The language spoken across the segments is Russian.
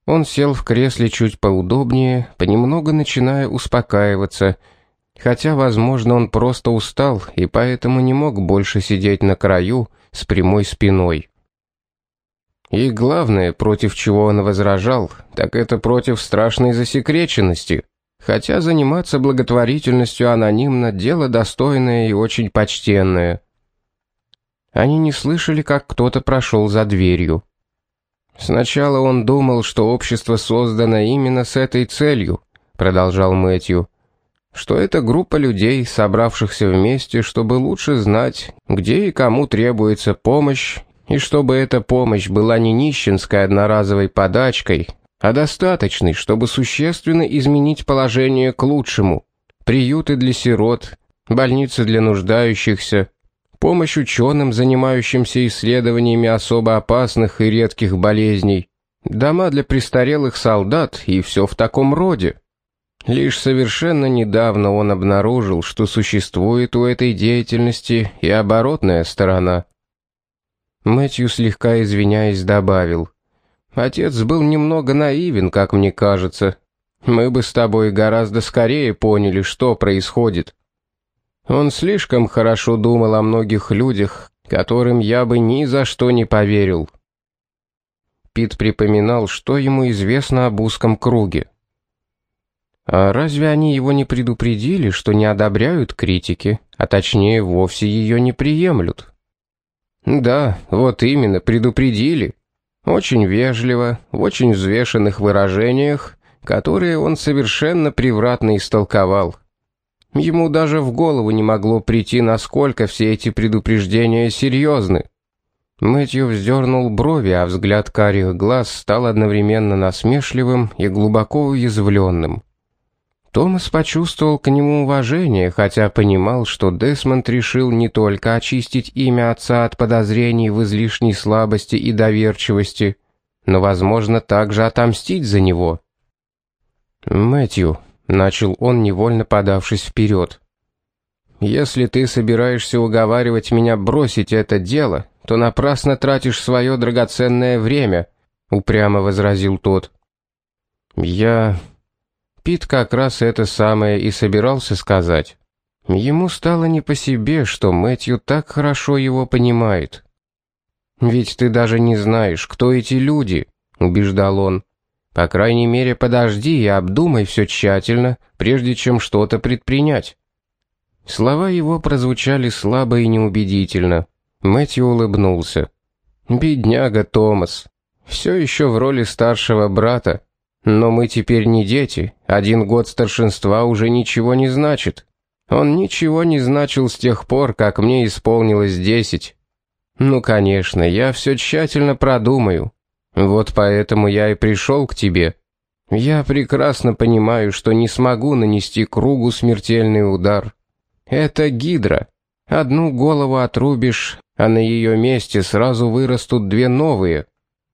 Он сел в кресле чуть поудобнее, понемногу начиная успокаиваться, хотя, возможно, он просто устал и поэтому не мог больше сидеть на краю с прямой спиной. И главное, против чего он возражал, так это против страшной засекреченности, хотя заниматься благотворительностью анонимно – дело достойное и очень почтенное. Они не слышали, как кто-то прошел за дверью. «Сначала он думал, что общество создано именно с этой целью», — продолжал Мэтью, «что это группа людей, собравшихся вместе, чтобы лучше знать, где и кому требуется помощь, и чтобы эта помощь была не нищенской одноразовой подачкой, а достаточной, чтобы существенно изменить положение к лучшему. Приюты для сирот, больницы для нуждающихся, помощь ученым, занимающимся исследованиями особо опасных и редких болезней, дома для престарелых солдат и все в таком роде. Лишь совершенно недавно он обнаружил, что существует у этой деятельности и оборотная сторона. Мэтью, слегка извиняясь, добавил: «Отец был немного наивен, как мне кажется. Мы бы с тобой гораздо скорее поняли, что происходит. Он слишком хорошо думал о многих людях, которым я бы ни за что не поверил». Пит припоминал, что ему известно об узком круге. А разве они его не предупредили, что не одобряют критики, а точнее вовсе ее не приемлют? Да, вот именно, предупредили. Очень вежливо, в очень взвешенных выражениях, которые он совершенно превратно истолковал. Ему даже в голову не могло прийти, насколько все эти предупреждения серьезны. Мэтью вздернул брови, а взгляд карих глаз стал одновременно насмешливым и глубоко уязвленным. Томас почувствовал к нему уважение, хотя понимал, что Десмонд решил не только очистить имя отца от подозрений в излишней слабости и доверчивости, но, возможно, также отомстить за него. «Мэтью», — начал он, невольно подавшись вперед, «если ты собираешься уговаривать меня бросить это дело, то напрасно тратишь свое драгоценное время», — упрямо возразил тот. Пит как раз это самое и собирался сказать. Ему стало не по себе, что Мэтью так хорошо его понимает. «Ведь ты даже не знаешь, кто эти люди», — убеждал он. «По крайней мере, подожди и обдумай все тщательно, прежде чем что-то предпринять». Слова его прозвучали слабо и неубедительно. Мэтью улыбнулся. «Бедняга Томас. Все еще в роли старшего брата. Но мы теперь не дети. 1 год старшинства уже ничего не значит. Он ничего не значил с тех пор, как мне исполнилось 10. Ну, конечно, я все тщательно продумаю. Вот поэтому я и пришел к тебе. Я прекрасно понимаю, что не смогу нанести кругу смертельный удар. Это гидра. Одну голову отрубишь, а на ее месте сразу вырастут 2 новые».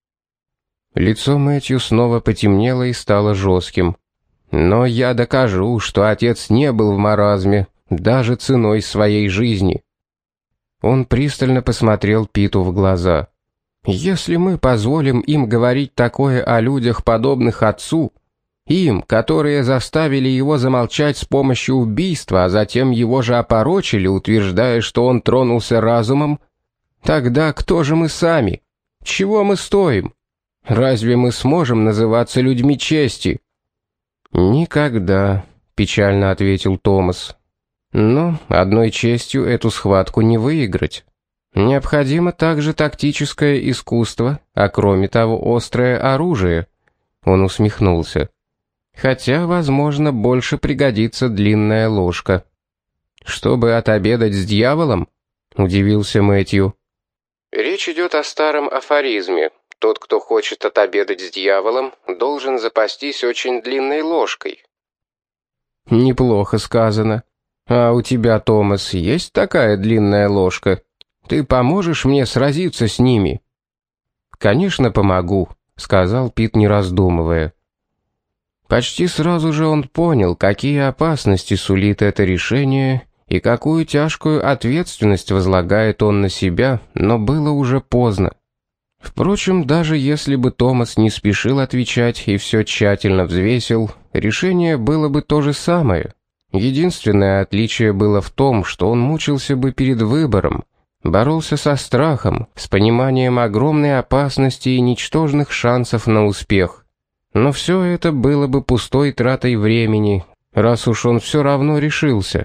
Лицо Мэтью снова потемнело и стало жестким. «Но я докажу, что отец не был в маразме, даже ценой своей жизни». Он пристально посмотрел Питу в глаза. «Если мы позволим им говорить такое о людях, подобных отцу, им, которые заставили его замолчать с помощью убийства, а затем его же опорочили, утверждая, что он тронулся разумом, тогда кто же мы сами? Чего мы стоим? Разве мы сможем называться людьми чести?» «Никогда», — печально ответил Томас. «Но одной честью эту схватку не выиграть. Необходимо также тактическое искусство, а кроме того острое оружие». Он усмехнулся. «Хотя, возможно, больше пригодится длинная ложка». «Чтобы отобедать с дьяволом?» — удивился Мэтью. «Речь идет о старом афоризме. Тот, кто хочет отобедать с дьяволом, должен запастись очень длинной ложкой». «Неплохо сказано. А у тебя, Томас, есть такая длинная ложка? Ты поможешь мне сразиться с ними?» «Конечно, помогу», — сказал Пит, не раздумывая. Почти сразу же он понял, какие опасности сулит это решение и какую тяжкую ответственность возлагает он на себя, но было уже поздно. Впрочем, даже если бы Томас не спешил отвечать и все тщательно взвесил, решение было бы то же самое. Единственное отличие было в том, что он мучился бы перед выбором, боролся со страхом, с пониманием огромной опасности и ничтожных шансов на успех. Но все это было бы пустой тратой времени, раз уж он все равно решился.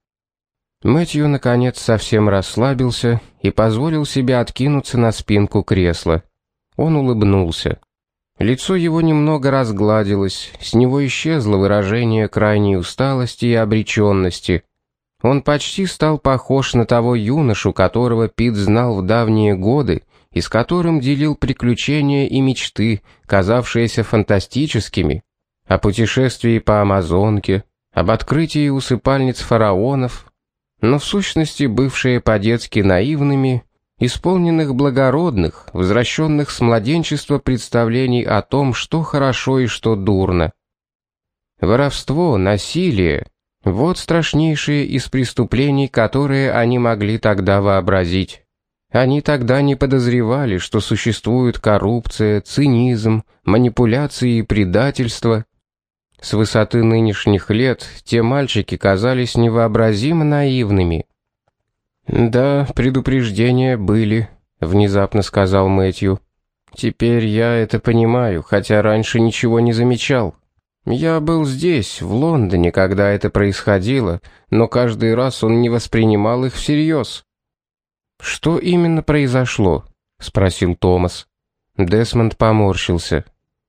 Мэтью, наконец, совсем расслабился и позволил себе откинуться на спинку кресла. Он улыбнулся. Лицо его немного разгладилось, с него исчезло выражение крайней усталости и обреченности. Он почти стал похож на того юношу, которого Пит знал в давние годы и с которым делил приключения и мечты, казавшиеся фантастическими, о путешествии по Амазонке, об открытии усыпальниц фараонов, но в сущности бывшие по-детски наивными, исполненных благородных, возвращенных с младенчества представлений о том, что хорошо и что дурно. Воровство, насилие — вот страшнейшие из преступлений, которые они могли тогда вообразить. Они тогда не подозревали, что существует коррупция, цинизм, манипуляции и предательство. С высоты нынешних лет те мальчики казались невообразимо наивными. «Да, предупреждения были», — внезапно сказал Мэтью. «Теперь я это понимаю, хотя раньше ничего не замечал. Я был здесь, в Лондоне, когда это происходило, но каждый раз он не воспринимал их всерьез». «Что именно произошло?» — спросил Томас. Десмонд поморщился.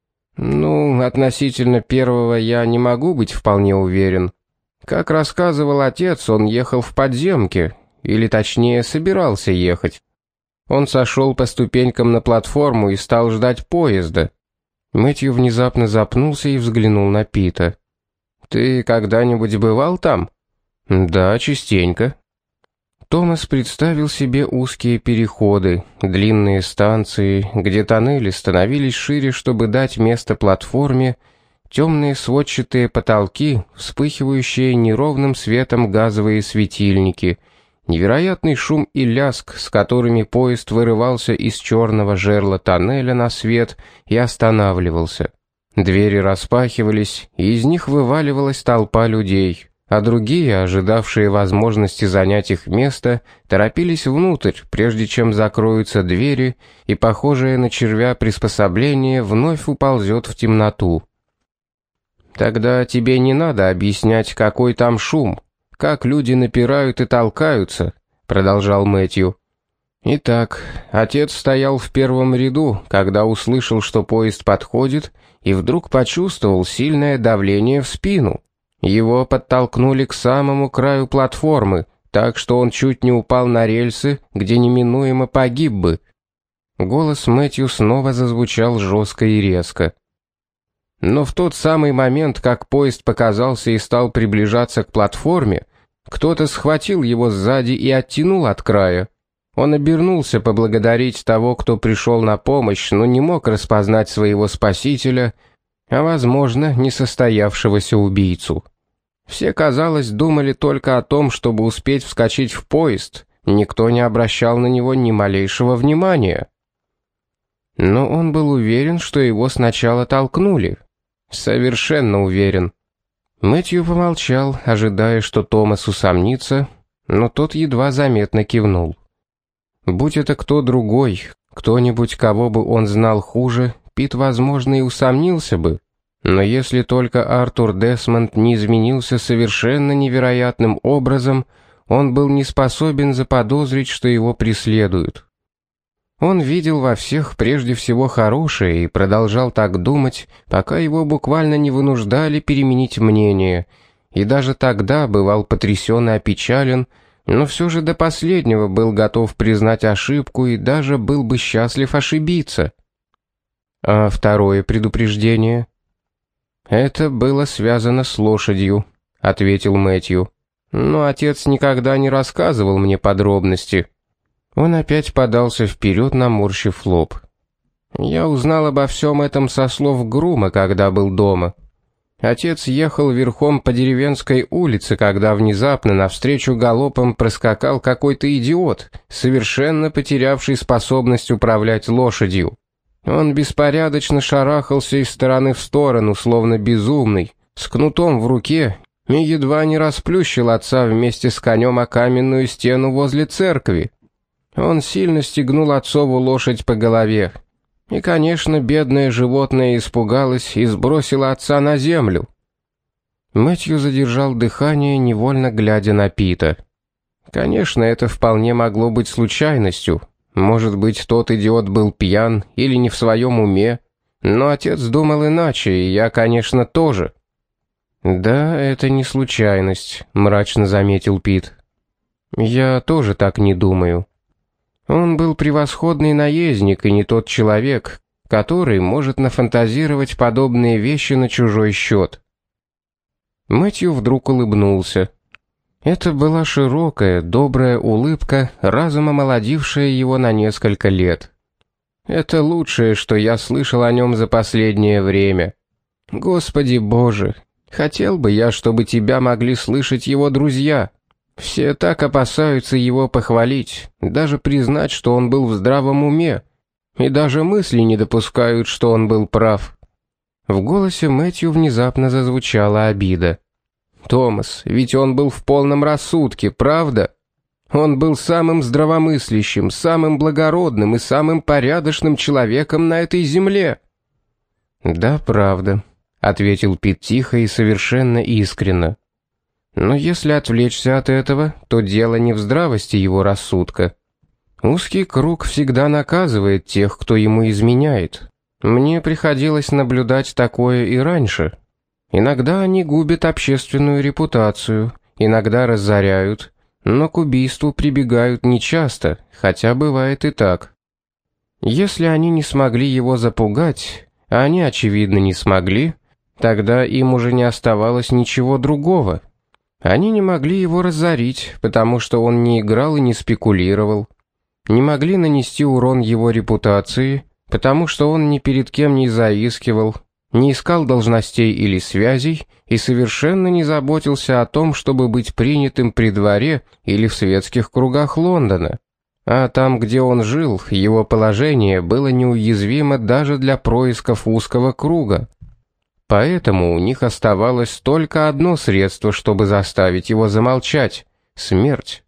Относительно первого я не могу быть вполне уверен. Как рассказывал отец, он ехал в подземке, или точнее собирался ехать. Он сошел по ступенькам на платформу и стал ждать поезда. Мэтью внезапно запнулся и взглянул на Пита. «Ты когда-нибудь бывал там?» «Да, частенько». Томас представил себе узкие переходы, длинные станции, где тоннели становились шире, чтобы дать место платформе, темные сводчатые потолки, вспыхивающие неровным светом газовые светильники, невероятный шум и лязг, с которыми поезд вырывался из черного жерла тоннеля на свет и останавливался. Двери распахивались, и из них вываливалась толпа людей, а другие, ожидавшие возможности занять их место, торопились внутрь, прежде чем закроются двери, и похожее на червя приспособление вновь уползет в темноту. «Тогда тебе не надо объяснять, какой там шум, как люди напирают и толкаются», — продолжал Мэтью. Итак, отец стоял в первом ряду, когда услышал, что поезд подходит, и вдруг почувствовал сильное давление в спину. Его подтолкнули к самому краю платформы, так что он чуть не упал на рельсы, где неминуемо погиб бы. Голос Мэтью снова зазвучал жестко и резко. Но в тот самый момент, как поезд показался и стал приближаться к платформе, кто-то схватил его сзади и оттянул от края. Он обернулся поблагодарить того, кто пришел на помощь, но не мог распознать своего спасителя, а, возможно, несостоявшегося убийцу. Все, казалось, думали только о том, чтобы успеть вскочить в поезд, никто не обращал на него ни малейшего внимания. Но он был уверен, что его сначала толкнули. Совершенно уверен. Мэтью помолчал, ожидая, что Томас усомнится, но тот едва заметно кивнул. Будь это кто другой, кто-нибудь, кого бы он знал хуже, Пит, возможно, и усомнился бы. Но если только Артур Десмонд не изменился совершенно невероятным образом, он был не способен заподозрить, что его преследуют. Он видел во всех прежде всего хорошее и продолжал так думать, пока его буквально не вынуждали переменить мнение, и даже тогда бывал потрясен и опечален, но все же до последнего был готов признать ошибку и даже был бы счастлив ошибиться. А второе предупреждение? «Это было связано с лошадью», — ответил Мэтью. «Но отец никогда не рассказывал мне подробности». Он опять подался вперед, наморщив лоб. «Я узнал обо всем этом со слов Грума, когда был дома. Отец ехал верхом по деревенской улице, когда внезапно навстречу галопом проскакал какой-то идиот, совершенно потерявший способность управлять лошадью. Он беспорядочно шарахался из стороны в сторону, словно безумный, с кнутом в руке, и едва не расплющил отца вместе с конем о каменную стену возле церкви. Он сильно стегнул отцову лошадь по голове. И, конечно, бедное животное испугалось и сбросило отца на землю. Мэтью задержал дыхание, невольно глядя на Пита. Конечно, это вполне могло быть случайностью. Может быть, тот идиот был пьян или не в своем уме. Но отец думал иначе, и я, конечно, тоже. «Да, это не случайность», — мрачно заметил Пит. «Я тоже так не думаю. Он был превосходный наездник и не тот человек, который может нафантазировать подобные вещи на чужой счет». Мэтью вдруг улыбнулся. Это была широкая, добрая улыбка, разом омолодившая его на несколько лет. «Это лучшее, что я слышал о нем за последнее время. Господи Боже, хотел бы я, чтобы тебя могли слышать его друзья. Все так опасаются его похвалить, даже признать, что он был в здравом уме, и даже мысли не допускают, что он был прав». В голосе Мэтью внезапно зазвучала обида. «Томас, ведь он был в полном рассудке, правда? Он был самым здравомыслящим, самым благородным и самым порядочным человеком на этой земле». «Да, правда», — ответил Пит тихо и совершенно искренно. «Но если отвлечься от этого, то дело не в здравости его рассудка. Узкий круг всегда наказывает тех, кто ему изменяет. Мне приходилось наблюдать такое и раньше. Иногда они губят общественную репутацию, иногда разоряют, но к убийству прибегают нечасто, хотя бывает и так. Если они не смогли его запугать, а они, очевидно, не смогли, тогда им уже не оставалось ничего другого. Они не могли его разорить, потому что он не играл и не спекулировал. Не могли нанести урон его репутации, потому что он ни перед кем не заискивал, не искал должностей или связей и совершенно не заботился о том, чтобы быть принятым при дворе или в светских кругах Лондона. А там, где он жил, его положение было неуязвимо даже для происков узкого круга. Поэтому у них оставалось только одно средство, чтобы заставить его замолчать — смерть.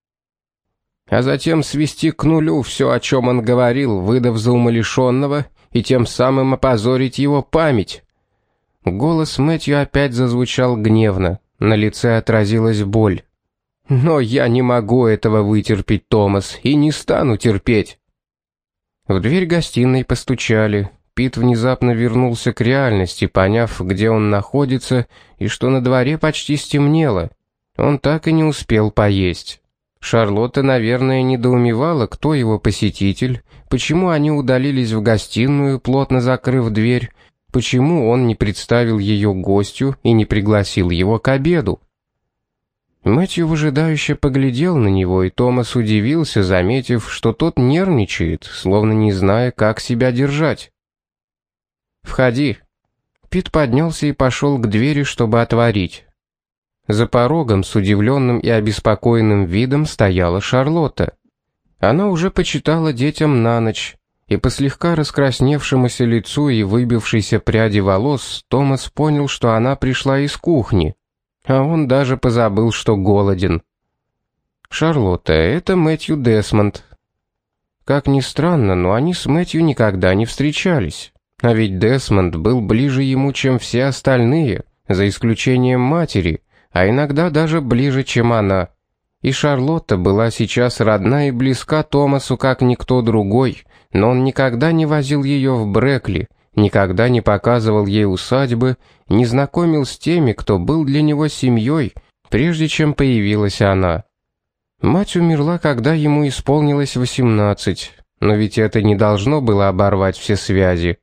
А затем свести к нулю все, о чем он говорил, выдав за умалишенного, и тем самым опозорить его память. Голос Мэтью опять зазвучал гневно, на лице отразилась боль. «Но я не могу этого вытерпеть, Томас, и не стану терпеть». В дверь гостиной постучали. Пит внезапно вернулся к реальности, поняв, где он находится, и что на дворе почти стемнело. Он так и не успел поесть. Шарлотта, наверное, недоумевала, кто его посетитель, почему они удалились в гостиную, плотно закрыв дверь, почему он не представил ее гостю и не пригласил его к обеду. Мэтью выжидающе поглядел на него, и Томас удивился, заметив, что тот нервничает, словно не зная, как себя держать. «Входи». Пит поднялся и пошел к двери, чтобы отворить. За порогом с удивленным и обеспокоенным видом стояла Шарлотта. Она уже почитала детям на ночь, и по слегка раскрасневшемуся лицу и выбившейся пряди волос Томас понял, что она пришла из кухни, а он даже позабыл, что голоден. «Шарлотта, это Мэтью Десмонд». Как ни странно, но они с Мэтью никогда не встречались. А ведь Десмонд был ближе ему, чем все остальные, за исключением матери, а иногда даже ближе, чем она. И Шарлотта была сейчас родна и близка Томасу, как никто другой, но он никогда не возил ее в Брэкли, никогда не показывал ей усадьбы, не знакомил с теми, кто был для него семьей, прежде чем появилась она. Мать умерла, когда ему исполнилось 18, но ведь это не должно было оборвать все связи.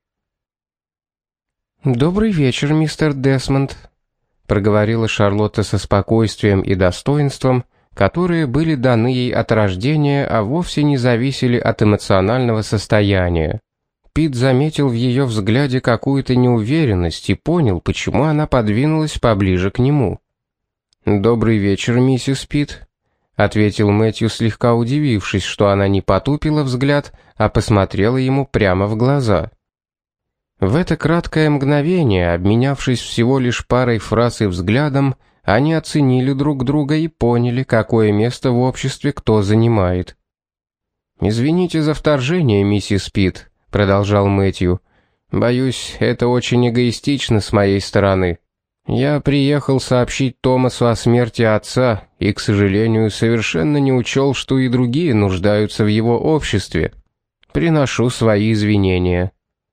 «Добрый вечер, мистер Десмонд», — проговорила Шарлотта со спокойствием и достоинством, которые были даны ей от рождения, а вовсе не зависели от эмоционального состояния. Пит заметил в ее взгляде какую-то неуверенность и понял, почему она подвинулась поближе к нему. «Добрый вечер, миссис Пит», — ответил Мэтью, слегка удивившись, что она не потупила взгляд, а посмотрела ему прямо в глаза. В это краткое мгновение, обменявшись всего лишь парой фраз и взглядом, они оценили друг друга и поняли, какое место в обществе кто занимает. «Извините за вторжение, миссис Пит», — продолжал Мэтью. «Боюсь, это очень эгоистично с моей стороны. Я приехал сообщить Томасу о смерти отца и, к сожалению, совершенно не учел, что и другие нуждаются в его обществе. Приношу свои извинения».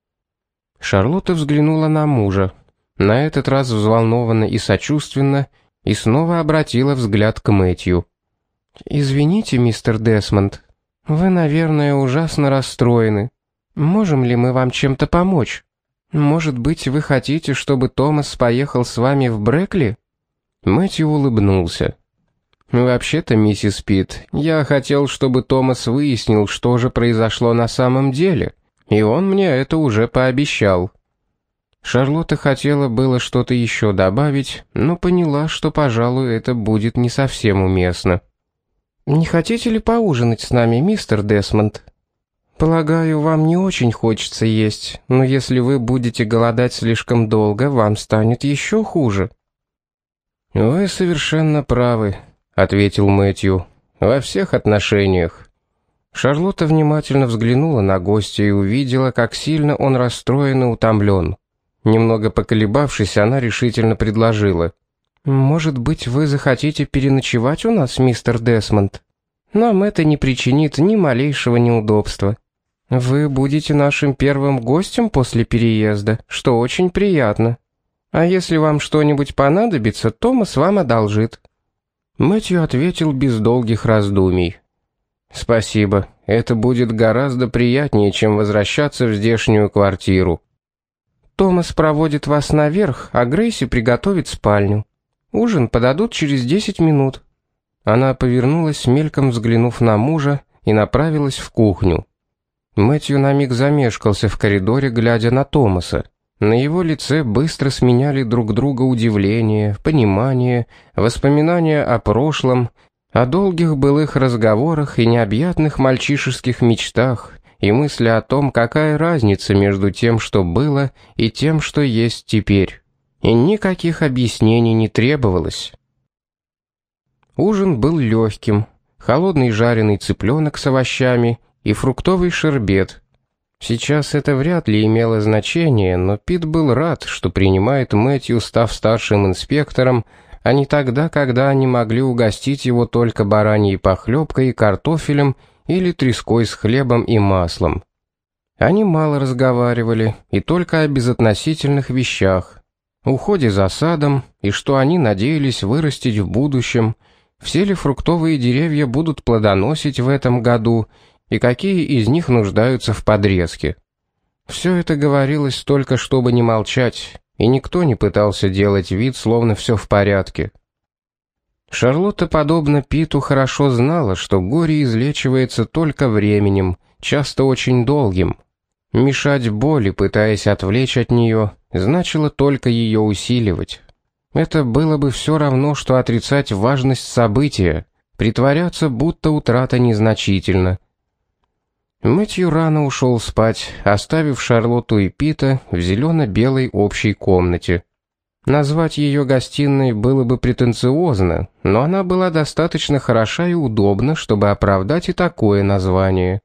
Шарлотта взглянула на мужа, на этот раз взволнованно и сочувственно, и снова обратила взгляд к Мэтью. «Извините, мистер Десмонд, вы, наверное, ужасно расстроены. Можем ли мы вам чем-то помочь? Может быть, вы хотите, чтобы Томас поехал с вами в Брэкли?» Мэтью улыбнулся. «Вообще-то, миссис Пит, я хотел, чтобы Томас выяснил, что же произошло на самом деле, и он мне это уже пообещал». Шарлотта хотела было что-то еще добавить, но поняла, что, пожалуй, это будет не совсем уместно. «Не хотите ли поужинать с нами, мистер Десмонд? Полагаю, вам не очень хочется есть, но если вы будете голодать слишком долго, вам станет еще хуже». «Вы совершенно правы», — ответил Мэтью, — «во всех отношениях». Шарлотта внимательно взглянула на гостя и увидела, как сильно он расстроен и утомлен. Немного поколебавшись, она решительно предложила: «Может быть, вы захотите переночевать у нас, мистер Десмонд? Нам это не причинит ни малейшего неудобства. Вы будете нашим первым гостем после переезда, что очень приятно. А если вам что-нибудь понадобится, Томас вам одолжит». Мэтью ответил без долгих раздумий: «Спасибо, это будет гораздо приятнее, чем возвращаться в здешнюю квартиру». «Томас проводит вас наверх, а Грейси приготовит спальню. Ужин подадут через 10 минут». Она повернулась, мельком взглянув на мужа, и направилась в кухню. Мэтью на миг замешкался в коридоре, глядя на Томаса. На его лице быстро сменяли друг друга удивление, понимание, воспоминания о прошлом, о долгих былых разговорах и необъятных мальчишеских мечтах, и мысли о том, какая разница между тем, что было, и тем, что есть теперь. И никаких объяснений не требовалось. Ужин был легким: холодный жареный цыпленок с овощами и фруктовый шербет. Сейчас это вряд ли имело значение, но Пит был рад, что принимает Мэтью, став старшим инспектором, а не тогда, когда они могли угостить его только бараньей похлебкой и картофелем или треской с хлебом и маслом. Они мало разговаривали, и только о безотносительных вещах: уходе за садом, и что они надеялись вырастить в будущем, все ли фруктовые деревья будут плодоносить в этом году, и какие из них нуждаются в подрезке. Все это говорилось только чтобы не молчать, и никто не пытался делать вид, словно все в порядке. Шарлотта, подобно Питу, хорошо знала, что горе излечивается только временем, часто очень долгим. Мешать боли, пытаясь отвлечь от нее, значило только ее усиливать. Это было бы все равно, что отрицать важность события, притворяться, будто утрата незначительна. Мэтью рано ушел спать, оставив Шарлотту и Пита в зелено-белой общей комнате. Назвать ее гостиной было бы претенциозно, но она была достаточно хороша и удобна, чтобы оправдать и такое название.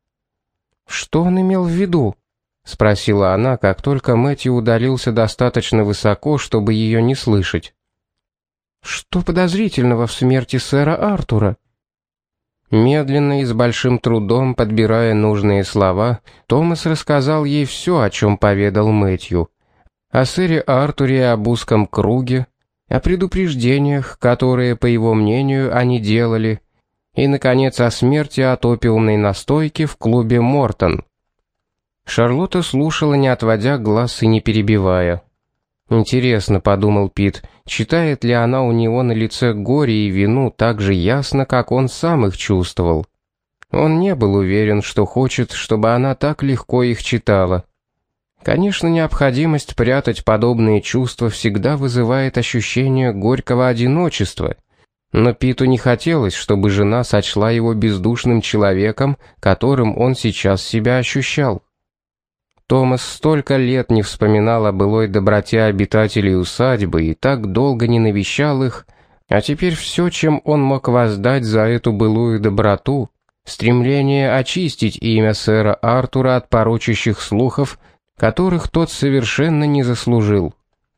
«Что он имел в виду?» — спросила она, как только Мэтью удалился достаточно высоко, чтобы ее не слышать. «Что подозрительного в смерти сэра Артура?» Медленно и с большим трудом, подбирая нужные слова, Томас рассказал ей все, о чем поведал Мэтью. О сэре Артуре и об узком круге, о предупреждениях, которые, по его мнению, они делали, и, наконец, о смерти от опиумной настойки в клубе «Мортон». Шарлотта слушала, не отводя глаз и не перебивая. «Интересно», — подумал Пит, — читает ли она у него на лице горе и вину так же ясно, как он сам их чувствовал. Он не был уверен, что хочет, чтобы она так легко их читала. Конечно, необходимость прятать подобные чувства всегда вызывает ощущение горького одиночества, но Питу не хотелось, чтобы жена сочла его бездушным человеком, которым он сейчас себя ощущал. Томас столько лет не вспоминал о былой доброте обитателей усадьбы и так долго не навещал их, а теперь все, чем он мог воздать за эту былую доброту, стремление очистить имя сэра Артура от порочащих слухов, которых тот совершенно не заслужил.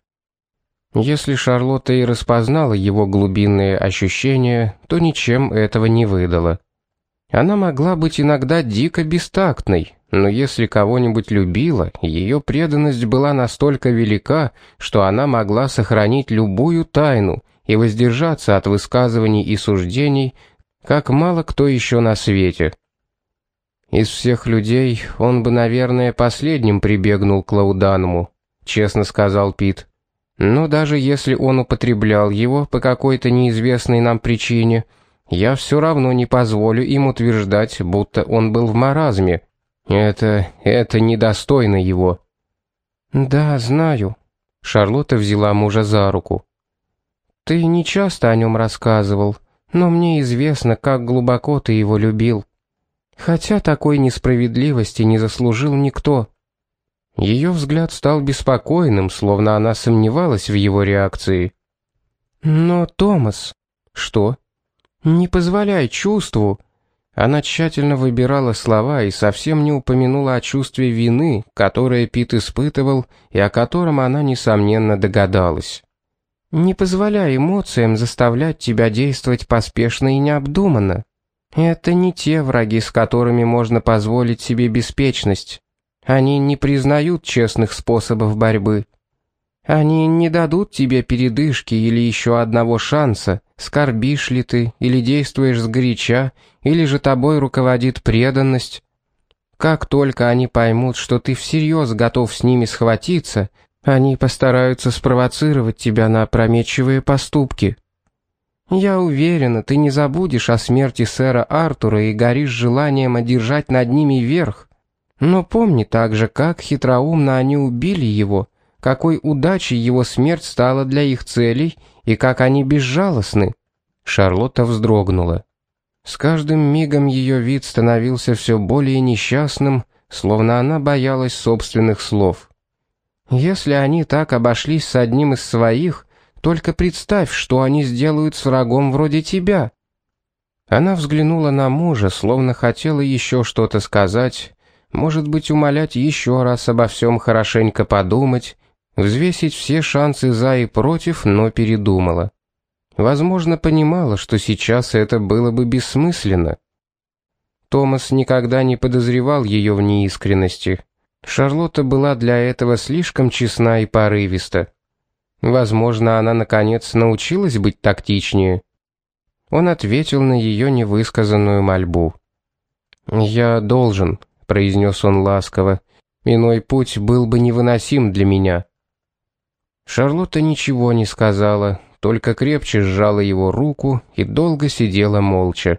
Если Шарлотта и распознала его глубинные ощущения, то ничем этого не выдала. Она могла быть иногда дико бестактной, но если кого-нибудь любила, ее преданность была настолько велика, что она могла сохранить любую тайну и воздержаться от высказываний и суждений, как мало кто еще на свете. Из всех людей он бы, наверное, последним прибегнул к лаудануму, честно сказал Пит. Но даже если он употреблял его по какой-то неизвестной нам причине, я все равно не позволю им утверждать, будто он был в маразме. Это недостойно его. Да, знаю. Шарлотта взяла мужа за руку. Ты не часто о нем рассказывал, но мне известно, как глубоко ты его любил. Хотя такой несправедливости не заслужил никто. Ее взгляд стал беспокойным, словно она сомневалась в его реакции. Но, Томас... Что? Не позволяй чувству... Она тщательно выбирала слова и совсем не упомянула о чувстве вины, которое Пит испытывал и о котором она, несомненно, догадалась. «Не позволяй эмоциям заставлять тебя действовать поспешно и необдуманно. Это не те враги, с которыми можно позволить себе беспечность. Они не признают честных способов борьбы. Они не дадут тебе передышки или еще одного шанса, скорбишь ли ты, или действуешь сгоряча, или же тобой руководит преданность. Как только они поймут, что ты всерьез готов с ними схватиться, они постараются спровоцировать тебя на опрометчивые поступки. Я уверена, ты не забудешь о смерти сэра Артура и горишь желанием одержать над ними верх. Но помни также, как хитроумно они убили его, какой удачей его смерть стала для их целей и как они безжалостны». Шарлотта вздрогнула. С каждым мигом ее вид становился все более несчастным, словно она боялась собственных слов. «Если они так обошлись с одним из своих, только представь, что они сделают с врагом вроде тебя». Она взглянула на мужа, словно хотела еще что-то сказать, может быть, умолять еще раз обо всем хорошенько подумать, взвесить все шансы за и против, но передумала. Возможно, понимала, что сейчас это было бы бессмысленно. Томас никогда не подозревал ее в неискренности. Шарлотта была для этого слишком честна и порывиста. Возможно, она, наконец, научилась быть тактичнее. Он ответил на ее невысказанную мольбу. «Я должен», — произнес он ласково, — «иной путь был бы невыносим для меня». Шарлотта ничего не сказала, только крепче сжала его руку и долго сидела молча.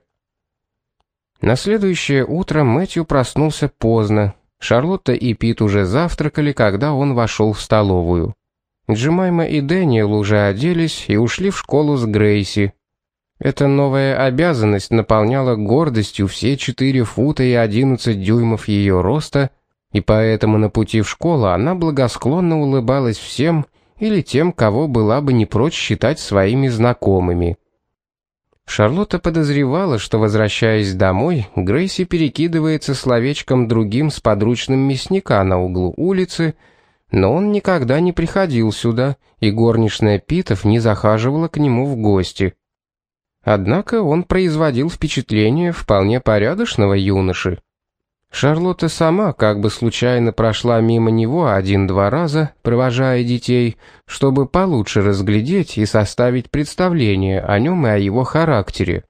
На следующее утро Мэтью проснулся поздно. Шарлотта и Пит уже завтракали, когда он вошел в столовую. Джемайма и Дэниел уже оделись и ушли в школу с Грейси. Эта новая обязанность наполняла гордостью все 4 фута и 11 дюймов ее роста, и поэтому на пути в школу она благосклонно улыбалась всем или тем, кого была бы не прочь считать своими знакомыми. Шарлотта подозревала, что, возвращаясь домой, Грейси перекидывается словечком другим с подручным мясника на углу улицы, но он никогда не приходил сюда, и горничная Питов не захаживала к нему в гости. Однако он производил впечатление вполне порядочного юноши. Шарлотта сама как бы случайно прошла мимо него 1-2 раза, провожая детей, чтобы получше разглядеть и составить представление о нем и о его характере.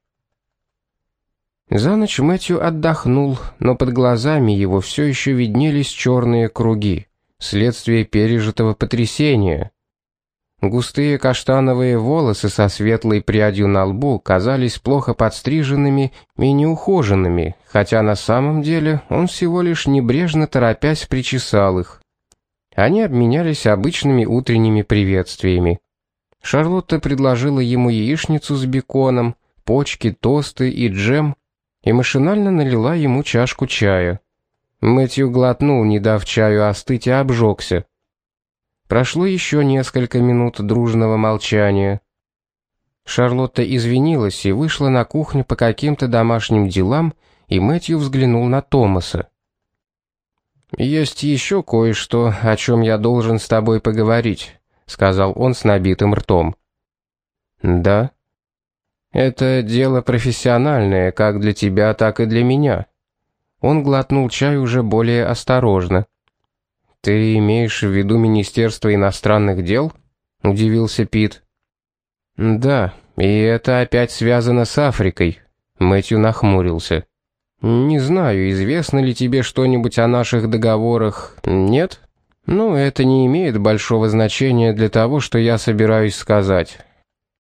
За ночь Мэтью отдохнул, но под глазами его все еще виднелись черные круги, следствие пережитого потрясения. Густые каштановые волосы со светлой прядью на лбу казались плохо подстриженными и неухоженными, хотя на самом деле он всего лишь небрежно торопясь причесал их. Они обменялись обычными утренними приветствиями. Шарлотта предложила ему яичницу с беконом, почки, тосты и джем, и машинально налила ему чашку чая. Мэтью глотнул, не дав чаю остыть, и обжегся. Прошло еще несколько минут дружного молчания. Шарлотта извинилась и вышла на кухню по каким-то домашним делам, и Мэтью взглянул на Томаса. «Есть еще кое-что, о чем я должен с тобой поговорить», — сказал он с набитым ртом. «Да? Это дело профессиональное, как для тебя, так и для меня». Он глотнул чай уже более осторожно. «Ты имеешь в виду Министерство иностранных дел?» — удивился Пит. «Да, и это опять связано с Африкой», — Мэтью нахмурился. «Не знаю, известно ли тебе что-нибудь о наших договорах. Нет? Ну, это не имеет большого значения для того, что я собираюсь сказать.